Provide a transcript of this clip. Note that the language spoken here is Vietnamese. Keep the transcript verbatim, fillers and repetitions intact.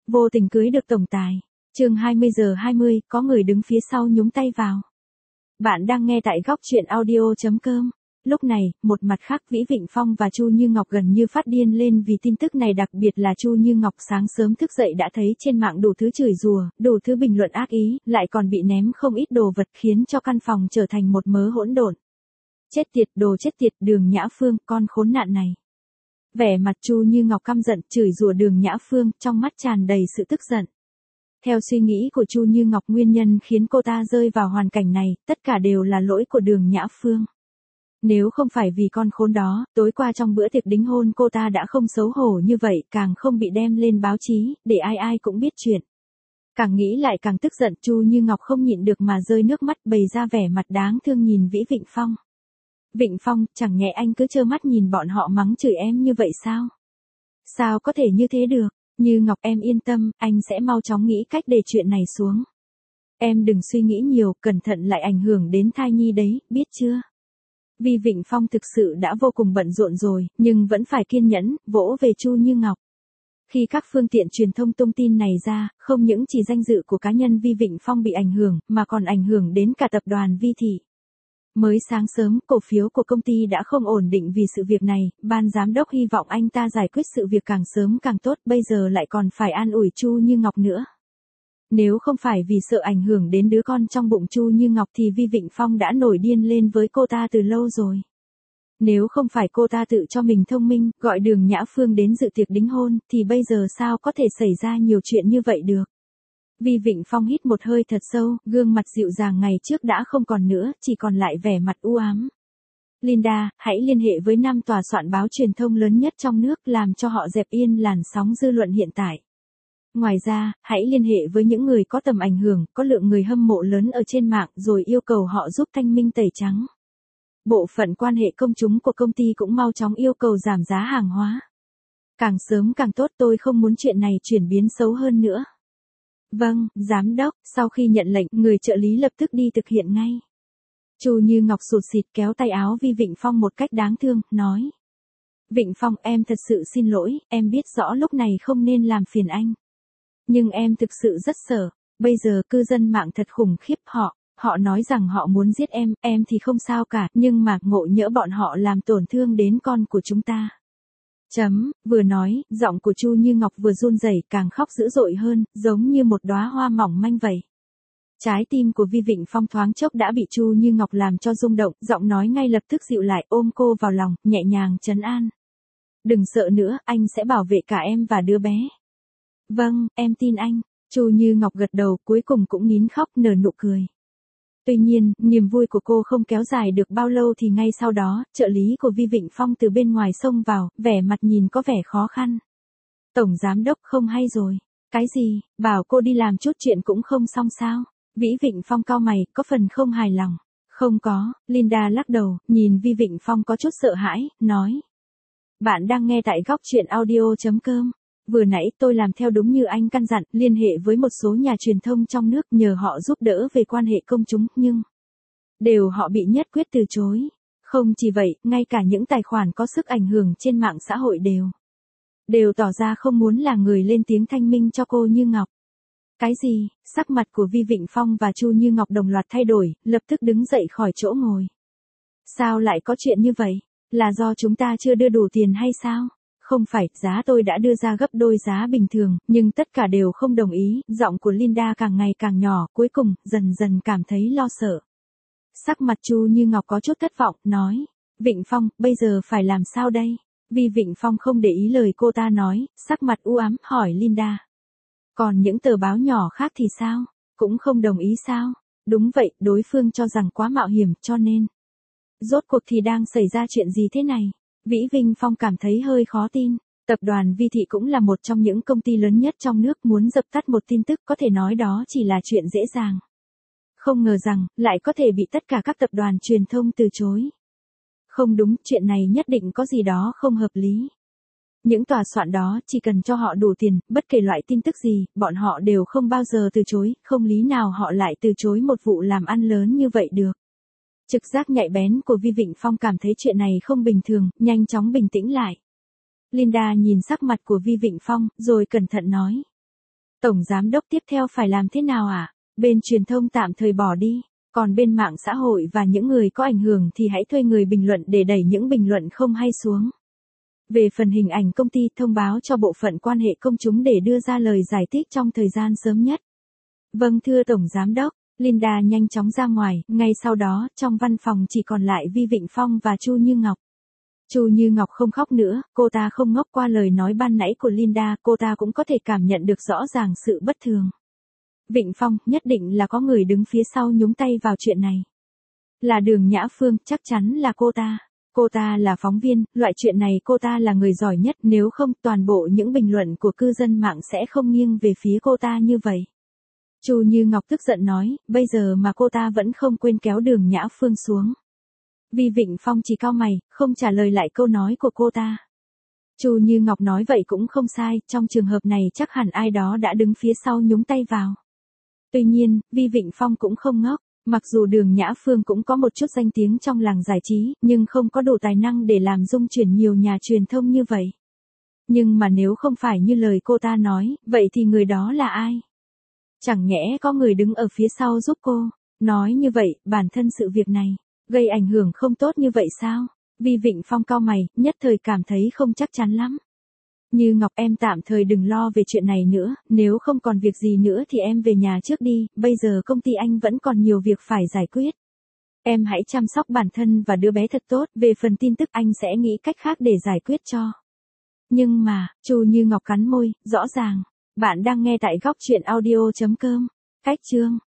Vô tình cưới được tổng tài. Chương hai mươi giờ hai mươi, có người đứng phía sau nhúng tay vào. Bạn đang nghe tại góc truyện audio chấm com. Lúc này, một mặt khác Vĩ Vịnh Phong và Chu Như Ngọc gần như phát điên lên vì tin tức này, đặc biệt là Chu Như Ngọc sáng sớm thức dậy đã thấy trên mạng đủ thứ chửi rủa, đủ thứ bình luận ác ý, lại còn bị ném không ít đồ vật khiến cho căn phòng trở thành một mớ hỗn độn. Chết tiệt, đồ chết tiệt, Đường Nhã Phương, con khốn nạn này. Vẻ mặt Chu Như Ngọc căm giận, chửi rủa Đường Nhã Phương, trong mắt tràn đầy sự tức giận. Theo suy nghĩ của Chu Như Ngọc, nguyên nhân khiến cô ta rơi vào hoàn cảnh này, tất cả đều là lỗi của Đường Nhã Phương. Nếu không phải vì con khốn đó, tối qua trong bữa tiệc đính hôn cô ta đã không xấu hổ như vậy, càng không bị đem lên báo chí, để ai ai cũng biết chuyện. Càng nghĩ lại càng tức giận, Chu Như Ngọc không nhịn được mà rơi nước mắt, bày ra vẻ mặt đáng thương nhìn Vĩ Vịnh Phong. Vịnh Phong, chẳng nhẽ anh cứ trơ mắt nhìn bọn họ mắng chửi em như vậy sao? Sao có thể như thế được? Như Ngọc, em yên tâm, anh sẽ mau chóng nghĩ cách để chuyện này xuống. Em đừng suy nghĩ nhiều, cẩn thận lại ảnh hưởng đến thai nhi đấy, biết chưa? Vì Vịnh Phong thực sự đã vô cùng bận rộn rồi, nhưng vẫn phải kiên nhẫn, vỗ về Chu Như Ngọc. Khi các phương tiện truyền thông tung tin này ra, không những chỉ danh dự của cá nhân Vi Vịnh Phong bị ảnh hưởng, mà còn ảnh hưởng đến cả tập đoàn Vi Thị. Mới sáng sớm, cổ phiếu của công ty đã không ổn định vì sự việc này, ban giám đốc hy vọng anh ta giải quyết sự việc càng sớm càng tốt, bây giờ lại còn phải an ủi Chu Như Ngọc nữa. Nếu không phải vì sợ ảnh hưởng đến đứa con trong bụng Chu Như Ngọc thì Vi Vịnh Phong đã nổi điên lên với cô ta từ lâu rồi. Nếu không phải cô ta tự cho mình thông minh, gọi Đường Nhã Phương đến dự tiệc đính hôn, thì bây giờ sao có thể xảy ra nhiều chuyện như vậy được. Vi Vịnh Phong hít một hơi thật sâu, gương mặt dịu dàng ngày trước đã không còn nữa, chỉ còn lại vẻ mặt u ám. Linda, hãy liên hệ với năm tòa soạn báo truyền thông lớn nhất trong nước, làm cho họ dẹp yên làn sóng dư luận hiện tại. Ngoài ra, hãy liên hệ với những người có tầm ảnh hưởng, có lượng người hâm mộ lớn ở trên mạng, rồi yêu cầu họ giúp thanh minh tẩy trắng. Bộ phận quan hệ công chúng của công ty cũng mau chóng yêu cầu giảm giá hàng hóa. Càng sớm càng tốt, tôi không muốn chuyện này chuyển biến xấu hơn nữa. Vâng, giám đốc. Sau khi nhận lệnh, người trợ lý lập tức đi thực hiện ngay. Chu Như Ngọc sụt sịt kéo tay áo Vi Vịnh Phong một cách đáng thương, nói. Vịnh Phong, em thật sự xin lỗi, em biết rõ lúc này không nên làm phiền anh. Nhưng em thực sự rất sợ, bây giờ cư dân mạng thật khủng khiếp, họ, họ nói rằng họ muốn giết em, em thì không sao cả, nhưng mà ngộ nhỡ bọn họ làm tổn thương đến con của chúng ta. Chấm, vừa nói, giọng của Chu Như Ngọc vừa run rẩy, càng khóc dữ dội hơn, giống như một đóa hoa mỏng manh vậy. Trái tim của Vi Vịnh Phong thoáng chốc đã bị Chu Như Ngọc làm cho rung động, giọng nói ngay lập tức dịu lại, ôm cô vào lòng, nhẹ nhàng trấn an. Đừng sợ nữa, anh sẽ bảo vệ cả em và đứa bé. Vâng, em tin anh. Chu Như Ngọc gật đầu, cuối cùng cũng nín khóc, nở nụ cười. Tuy nhiên, niềm vui của cô không kéo dài được bao lâu thì ngay sau đó, trợ lý của Vi Vịnh Phong từ bên ngoài xông vào, vẻ mặt nhìn có vẻ khó khăn. Tổng giám đốc, không hay rồi. Cái gì, bảo cô đi làm chút chuyện cũng không xong sao? Vĩ Vịnh Phong cau mày, có phần không hài lòng. Không có, Linda lắc đầu, nhìn Vi Vịnh Phong có chút sợ hãi, nói. Bạn đang nghe tại góc truyện audio chấm com. Vừa nãy tôi làm theo đúng như anh căn dặn, liên hệ với một số nhà truyền thông trong nước nhờ họ giúp đỡ về quan hệ công chúng, nhưng đều họ bị nhất quyết từ chối. Không chỉ vậy, ngay cả những tài khoản có sức ảnh hưởng trên mạng xã hội đều đều tỏ ra không muốn là người lên tiếng thanh minh cho cô Như Ngọc. Cái gì? Sắc mặt của Vi Vịnh Phong và Chu Như Ngọc đồng loạt thay đổi, lập tức đứng dậy khỏi chỗ ngồi. Sao lại có chuyện như vậy? Là do chúng ta chưa đưa đủ tiền hay sao? Không phải, giá tôi đã đưa ra gấp đôi giá bình thường, nhưng tất cả đều không đồng ý, giọng của Linda càng ngày càng nhỏ, cuối cùng, dần dần cảm thấy lo sợ. Sắc mặt Chu Như Ngọc có chút thất vọng, nói, Vịnh Phong, bây giờ phải làm sao đây? Vì Vịnh Phong không để ý lời cô ta nói, sắc mặt u ám, hỏi Linda. Còn những tờ báo nhỏ khác thì sao? Cũng không đồng ý sao? Đúng vậy, đối phương cho rằng quá mạo hiểm, cho nên. Rốt cuộc thì đang xảy ra chuyện gì thế này? Vĩ Vinh Phong cảm thấy hơi khó tin. Tập đoàn Vi Thị cũng là một trong những công ty lớn nhất trong nước, muốn dập tắt một tin tức có thể nói đó chỉ là chuyện dễ dàng. Không ngờ rằng, lại có thể bị tất cả các tập đoàn truyền thông từ chối. Không đúng, chuyện này nhất định có gì đó không hợp lý. Những tòa soạn đó chỉ cần cho họ đủ tiền, bất kể loại tin tức gì, bọn họ đều không bao giờ từ chối, không lý nào họ lại từ chối một vụ làm ăn lớn như vậy được. Trực giác nhạy bén của Vi Vịnh Phong cảm thấy chuyện này không bình thường, nhanh chóng bình tĩnh lại. Linda nhìn sắc mặt của Vi Vịnh Phong, rồi cẩn thận nói. Tổng giám đốc tiếp theo phải làm thế nào ạ? À? Bên truyền thông tạm thời bỏ đi, còn bên mạng xã hội và những người có ảnh hưởng thì hãy thuê người bình luận để đẩy những bình luận không hay xuống. Về phần hình ảnh công ty, thông báo cho bộ phận quan hệ công chúng để đưa ra lời giải thích trong thời gian sớm nhất. Vâng thưa Tổng Giám đốc, Linda nhanh chóng ra ngoài, ngay sau đó, trong văn phòng chỉ còn lại Vi Vịnh Phong và Chu Như Ngọc. Chu Như Ngọc không khóc nữa, cô ta không ngốc qua lời nói ban nãy của Linda, cô ta cũng có thể cảm nhận được rõ ràng sự bất thường. Vịnh Phong, nhất định là có người đứng phía sau nhúng tay vào chuyện này. Là Đường Nhã Phương, chắc chắn là cô ta. Cô ta là phóng viên, loại chuyện này cô ta là người giỏi nhất, nếu không toàn bộ những bình luận của cư dân mạng sẽ không nghiêng về phía cô ta như vậy. Chu Như Ngọc tức giận nói, bây giờ mà cô ta vẫn không quên kéo Đường Nhã Phương xuống. Vi Vịnh Phong chỉ cau mày, không trả lời lại câu nói của cô ta. Chu Như Ngọc nói vậy cũng không sai, trong trường hợp này chắc hẳn ai đó đã đứng phía sau nhúng tay vào. Tuy nhiên, Vi Vịnh Phong cũng không ngốc, mặc dù Đường Nhã Phương cũng có một chút danh tiếng trong làng giải trí, nhưng không có đủ tài năng để làm rung chuyển nhiều nhà truyền thông như vậy. Nhưng mà nếu không phải như lời cô ta nói, vậy thì người đó là ai? Chẳng nhẽ có người đứng ở phía sau giúp cô? Nói như vậy, bản thân sự việc này gây ảnh hưởng không tốt như vậy sao? Vi Vịnh Phong cau mày, nhất thời cảm thấy không chắc chắn lắm. Như Ngọc, em tạm thời đừng lo về chuyện này nữa, nếu không còn việc gì nữa thì em về nhà trước đi, bây giờ công ty anh vẫn còn nhiều việc phải giải quyết. Em hãy chăm sóc bản thân và đứa bé thật tốt, về phần tin tức anh sẽ nghĩ cách khác để giải quyết cho. Nhưng mà, Chu Như Ngọc cắn môi, rõ ràng, bạn đang nghe tại góc truyện audio chấm com, cách chương.